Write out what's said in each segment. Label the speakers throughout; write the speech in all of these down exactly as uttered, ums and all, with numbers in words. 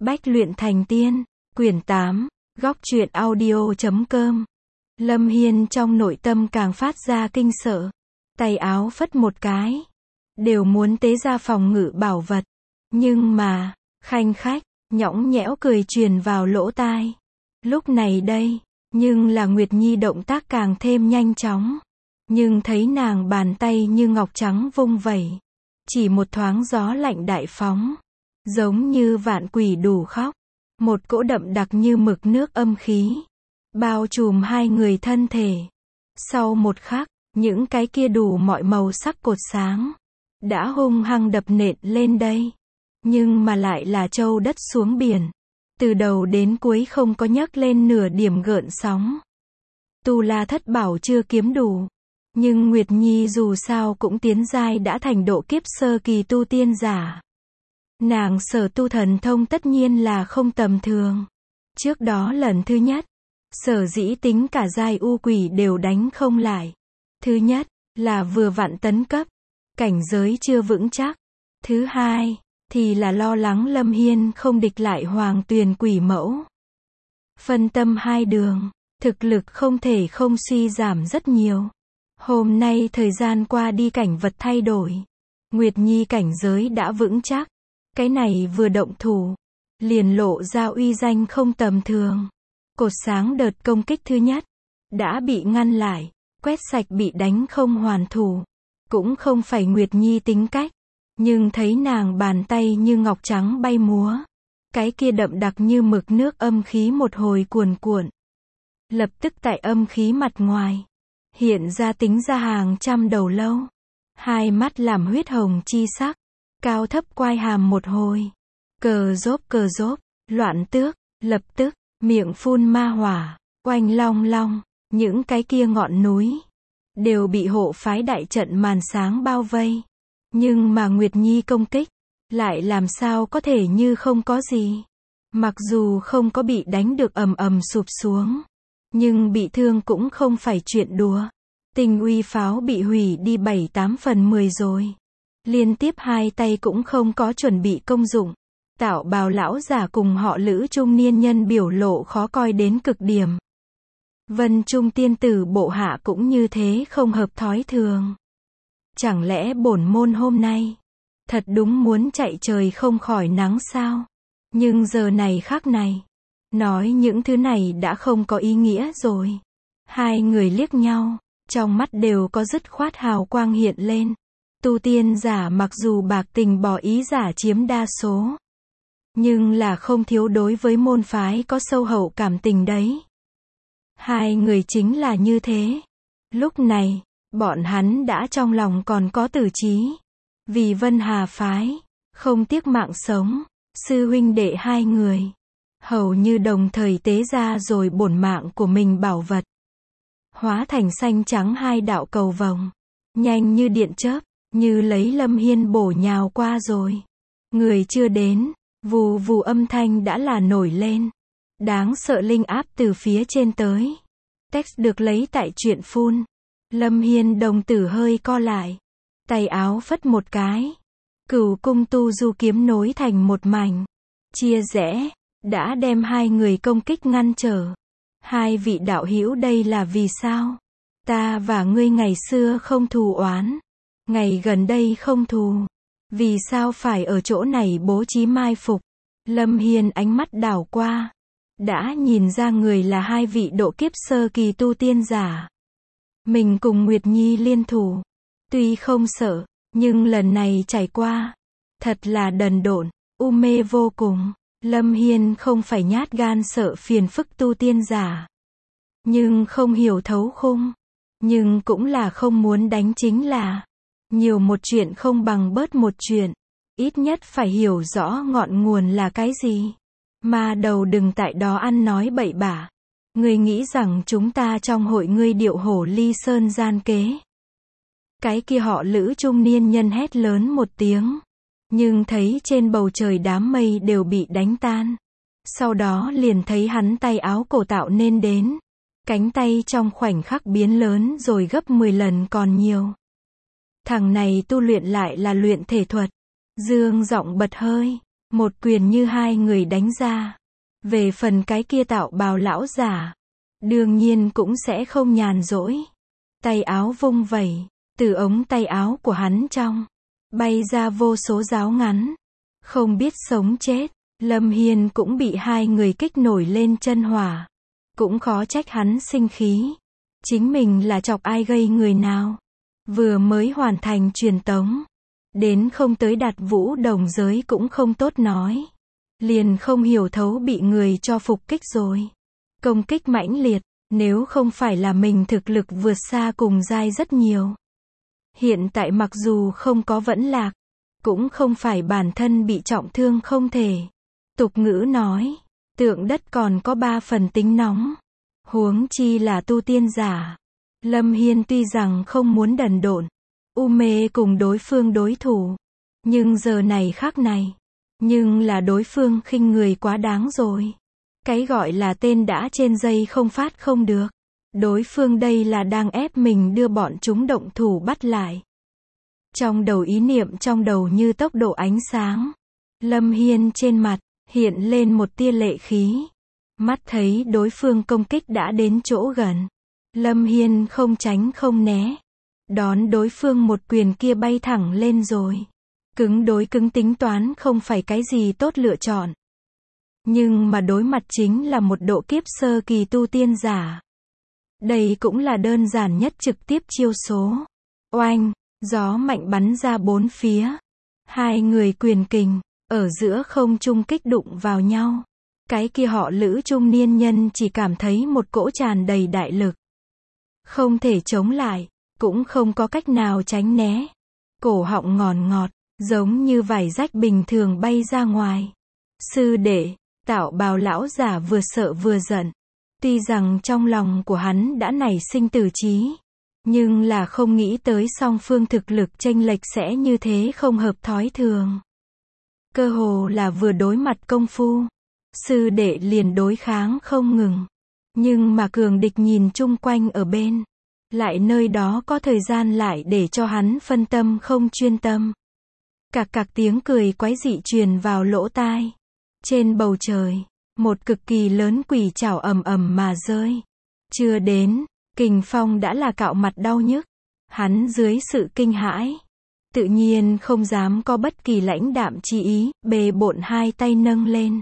Speaker 1: Bách luyện thành tiên, quyển tám, góc truyện audio chấm com. Lâm Hiên trong nội tâm càng phát ra kinh sợ. Tay áo phất một cái. Đều muốn tế ra phòng ngự bảo vật. Nhưng mà, khanh khách, nhõng nhẽo cười truyền vào lỗ tai. Lúc này đây, nhưng là Nguyệt Nhi động tác càng thêm nhanh chóng. Nhưng thấy nàng bàn tay như ngọc trắng vung vẩy. Chỉ một thoáng gió lạnh đại phóng. Giống như vạn quỷ đủ khóc. Một cỗ đậm đặc như mực nước âm khí. Bao trùm hai người thân thể. Sau một khắc, những cái kia đủ mọi màu sắc cột sáng. Đã hung hăng đập nện lên đây. Nhưng mà lại là trâu đất xuống biển. Từ đầu đến cuối không có nhấc lên nửa điểm gợn sóng. Tu La thất bảo chưa kiếm đủ. Nhưng Nguyệt Nhi dù sao cũng tiến giai đã thành độ kiếp sơ kỳ tu tiên giả. Nàng sở tu thần thông tất nhiên là không tầm thường. Trước đó lần thứ nhất, sở dĩ tính cả giai u quỷ đều đánh không lại. Thứ nhất, là vừa vặn tấn cấp, cảnh giới chưa vững chắc. Thứ hai, thì là lo lắng Lâm Hiên không địch lại Hoàng Tuyền quỷ mẫu. Phân tâm hai đường, thực lực không thể không suy giảm rất nhiều. Hôm nay thời gian qua đi cảnh vật thay đổi. Nguyệt Nhi cảnh giới đã vững chắc. Cái này vừa động thủ, liền lộ ra uy danh không tầm thường. Cột sáng đợt công kích thứ nhất, đã bị ngăn lại, quét sạch bị đánh không hoàn thủ. Cũng không phải Nguyệt Nhi tính cách, nhưng thấy nàng bàn tay như ngọc trắng bay múa. Cái kia đậm đặc như mực nước âm khí một hồi cuồn cuộn. Lập tức tại âm khí mặt ngoài, hiện ra tính ra hàng trăm đầu lâu. Hai mắt làm huyết hồng chi sắc. Cao thấp quai hàm một hồi. Cờ rốp cờ rốp, loạn tước, lập tức, miệng phun ma hỏa, oanh long long, những cái kia ngọn núi. Đều bị hộ phái đại trận màn sáng bao vây. Nhưng mà Nguyệt Nhi công kích, lại làm sao có thể như không có gì. Mặc dù không có bị đánh được ầm ầm sụp xuống. Nhưng bị thương cũng không phải chuyện đùa. Tinh uy pháo bị hủy đi bảy tám phần mười rồi. Liên tiếp hai tay cũng không có chuẩn bị công dụng. Tạo bào lão giả cùng họ Lữ trung niên nhân biểu lộ khó coi đến cực điểm. Vân Trung tiên tử bộ hạ cũng như thế không hợp thói thường. Chẳng lẽ bổn môn hôm nay, thật đúng muốn chạy trời không khỏi nắng sao? Nhưng giờ này khắc này, nói những thứ này đã không có ý nghĩa rồi. Hai người liếc nhau, trong mắt đều có dứt khoát hào quang hiện lên. Tu tiên giả mặc dù bạc tình bỏ ý giả chiếm đa số. Nhưng là không thiếu đối với môn phái có sâu hậu cảm tình đấy. Hai người chính là như thế. Lúc này, bọn hắn đã trong lòng còn có tử chí. Vì Vân Hà phái, không tiếc mạng sống, sư huynh đệ hai người. Hầu như đồng thời tế ra rồi bổn mạng của mình bảo vật. Hóa thành xanh trắng hai đạo cầu vồng. Nhanh như điện chớp. Như lấy Lâm Hiên bổ nhào qua rồi. Người chưa đến, vù vù âm thanh đã là nổi lên. Đáng sợ linh áp từ phía trên tới. Text được lấy tại truyện phun. Lâm Hiên đồng tử hơi co lại. Tay áo phất một cái. Cửu cung tu du kiếm nối thành một mảnh. Chia rẽ, đã đem hai người công kích ngăn trở. Hai vị đạo hữu đây là vì sao? Ta và ngươi ngày xưa không thù oán. Ngày gần đây không thù. Vì sao phải ở chỗ này bố trí mai phục? Lâm Hiên ánh mắt đảo qua. Đã nhìn ra người là hai vị độ kiếp sơ kỳ tu tiên giả. Mình cùng Nguyệt Nhi liên thủ. Tuy không sợ, nhưng lần này trải qua. Thật là đần độn, u mê vô cùng. Lâm Hiên không phải nhát gan sợ phiền phức tu tiên giả. Nhưng không hiểu thấu khung. Nhưng cũng là không muốn đánh chính là. Nhiều một chuyện không bằng bớt một chuyện. Ít nhất phải hiểu rõ ngọn nguồn là cái gì. Mà đầu đừng tại đó ăn nói bậy bạ. Ngươi nghĩ rằng chúng ta trong hội ngươi điệu hổ ly sơn gian kế. Cái kia họ Lữ trung niên nhân hét lớn một tiếng. Nhưng thấy trên bầu trời đám mây đều bị đánh tan. Sau đó liền thấy hắn tay áo cổ tạo nên đến. Cánh tay trong khoảnh khắc biến lớn rồi gấp mười lần còn nhiều. Thằng này tu luyện lại là luyện thể thuật. Dương giọng bật hơi. Một quyền như hai người đánh ra. Về phần cái kia tạo bào lão giả, đương nhiên cũng sẽ không nhàn rỗi. Tay áo vung vẩy, từ ống tay áo của hắn trong, bay ra vô số giáo ngắn. Không biết sống chết, Lâm Hiên cũng bị hai người kích nổi lên chân hỏa. Cũng khó trách hắn sinh khí. Chính mình là chọc ai gây người nào. Vừa mới hoàn thành truyền tống. Đến không tới đạt vũ đồng giới cũng không tốt nói. Liền không hiểu thấu bị người cho phục kích rồi. Công kích mãnh liệt, nếu không phải là mình thực lực vượt xa cùng giai rất nhiều. Hiện tại mặc dù không có vẫn lạc, cũng không phải bản thân bị trọng thương không thể. Tục ngữ nói, tượng đất còn có ba phần tính nóng. Huống chi là tu tiên giả. Lâm Hiên tuy rằng không muốn đần độn, u mê cùng đối phương đối thủ. Nhưng giờ này khác này. Nhưng là đối phương khinh người quá đáng rồi. Cái gọi là tên đã trên dây không phát không được. Đối phương đây là đang ép mình đưa bọn chúng động thủ bắt lại. Trong đầu ý niệm trong đầu như tốc độ ánh sáng. Lâm Hiên trên mặt, hiện lên một tia lệ khí. Mắt thấy đối phương công kích đã đến chỗ gần. Lâm Hiên không tránh không né. Đón đối phương một quyền kia bay thẳng lên rồi. Cứng đối cứng tính toán không phải cái gì tốt lựa chọn. Nhưng mà đối mặt chính là một độ kiếp sơ kỳ tu tiên giả. Đây cũng là đơn giản nhất trực tiếp chiêu số. Oanh, gió mạnh bắn ra bốn phía. Hai người quyền kình, ở giữa không trung kích đụng vào nhau. Cái kia họ Lữ trung niên nhân chỉ cảm thấy một cỗ tràn đầy đại lực. Không thể chống lại, cũng không có cách nào tránh né. Cổ họng ngọt ngọt, giống như vải rách bình thường bay ra ngoài. Sư đệ, tạo bào lão giả vừa sợ vừa giận. Tuy rằng trong lòng của hắn đã nảy sinh tử trí. Nhưng là không nghĩ tới song phương thực lực chênh lệch sẽ như thế không hợp thói thường. Cơ hồ là vừa đối mặt công phu. Sư đệ liền đối kháng không ngừng. Nhưng mà cường địch nhìn chung quanh ở bên. Lại nơi đó có thời gian lại để cho hắn phân tâm không chuyên tâm. Cạc cạc tiếng cười quái dị truyền vào lỗ tai. Trên bầu trời, một cực kỳ lớn quỷ trảo ầm ầm mà rơi. Chưa đến, kình phong đã là cạo mặt đau nhức. Hắn dưới sự kinh hãi, tự nhiên không dám có bất kỳ lãnh đạm chi ý, bề bộn hai tay nâng lên.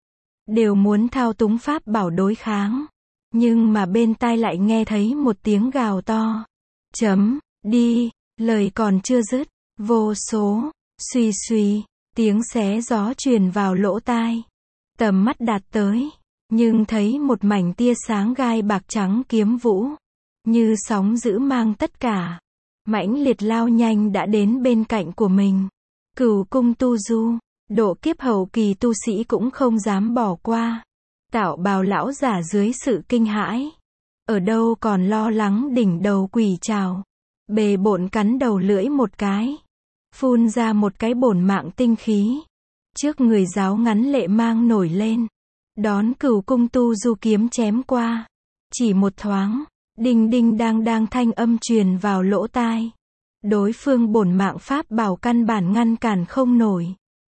Speaker 1: Đều muốn thao túng pháp bảo đối kháng. Nhưng mà bên tai lại nghe thấy một tiếng gào to. Chấm, đi, lời còn chưa dứt, vô số, suy suy, tiếng xé gió truyền vào lỗ tai. Tầm mắt đạt tới, nhưng thấy một mảnh tia sáng gai bạc trắng kiếm vũ. Như sóng dữ mang tất cả. Mãnh liệt lao nhanh đã đến bên cạnh của mình. Cửu cung tu du, độ kiếp hậu kỳ tu sĩ cũng không dám bỏ qua. Tạo bào lão giả dưới sự kinh hãi. Ở đâu còn lo lắng đỉnh đầu quỷ trảo. Bề bộn cắn đầu lưỡi một cái. Phun ra một cái bổn mạng tinh khí. Trước người giáo ngắn lệ mang nổi lên. Đón cửu cung tu du kiếm chém qua. Chỉ một thoáng. Đinh đinh đang đang thanh âm truyền vào lỗ tai. Đối phương bổn mạng pháp bảo căn bản ngăn cản không nổi.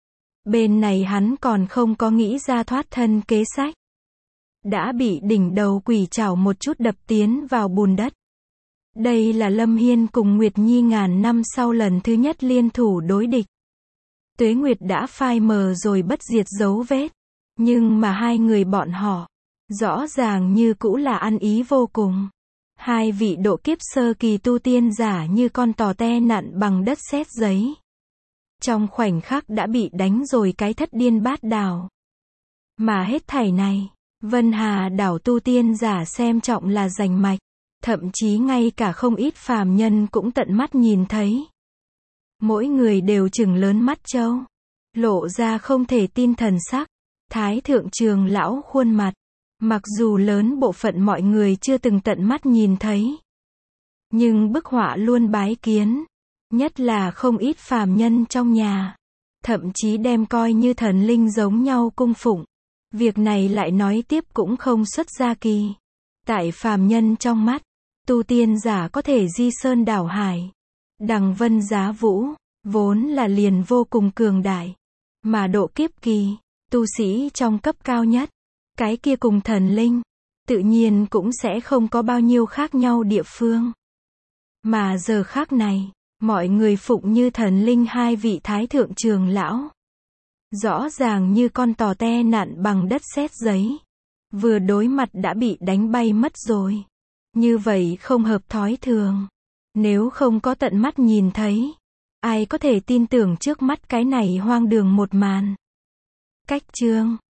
Speaker 1: Bên này hắn còn không có nghĩ ra thoát thân kế sách. Đã bị đỉnh đầu quỷ trảo một chút đập tiến vào bùn đất. Đây là Lâm Hiên cùng Nguyệt Nhi ngàn năm sau lần thứ nhất liên thủ đối địch. Tuế Nguyệt đã phai mờ rồi bất diệt dấu vết. Nhưng mà hai người bọn họ, rõ ràng như cũ là ăn ý vô cùng. Hai vị độ kiếp sơ kỳ tu tiên giả như con tò te nặn bằng đất sét giấy. Trong khoảnh khắc đã bị đánh rồi cái thất điên bát đảo. Mà hết thảy này, Vân Hà đảo tu tiên giả xem trọng là rành mạch. Thậm chí ngay cả không ít phàm nhân cũng tận mắt nhìn thấy. Mỗi người đều trừng lớn mắt trâu. Lộ ra không thể tin thần sắc. Thái thượng trường lão khuôn mặt. Mặc dù lớn bộ phận mọi người chưa từng tận mắt nhìn thấy. Nhưng bức họa luôn bái kiến. Nhất là không ít phàm nhân trong nhà. Thậm chí đem coi như thần linh giống nhau cung phụng. Việc này lại nói tiếp cũng không xuất gia kỳ. Tại phàm nhân trong mắt, tu tiên giả có thể di sơn đảo hải. Đằng vân giá vũ, vốn là liền vô cùng cường đại. Mà độ kiếp kỳ, tu sĩ trong cấp cao nhất, cái kia cùng thần linh, tự nhiên cũng sẽ không có bao nhiêu khác nhau địa phương. Mà giờ khác này, mọi người phụng như thần linh hai vị thái thượng trưởng lão. Rõ ràng như con tò te nặn bằng đất sét giấy. Vừa đối mặt đã bị đánh bay mất rồi. Như vậy không hợp thói thường. Nếu không có tận mắt nhìn thấy, ai có thể tin tưởng trước mắt cái này hoang đường một màn. Cách chương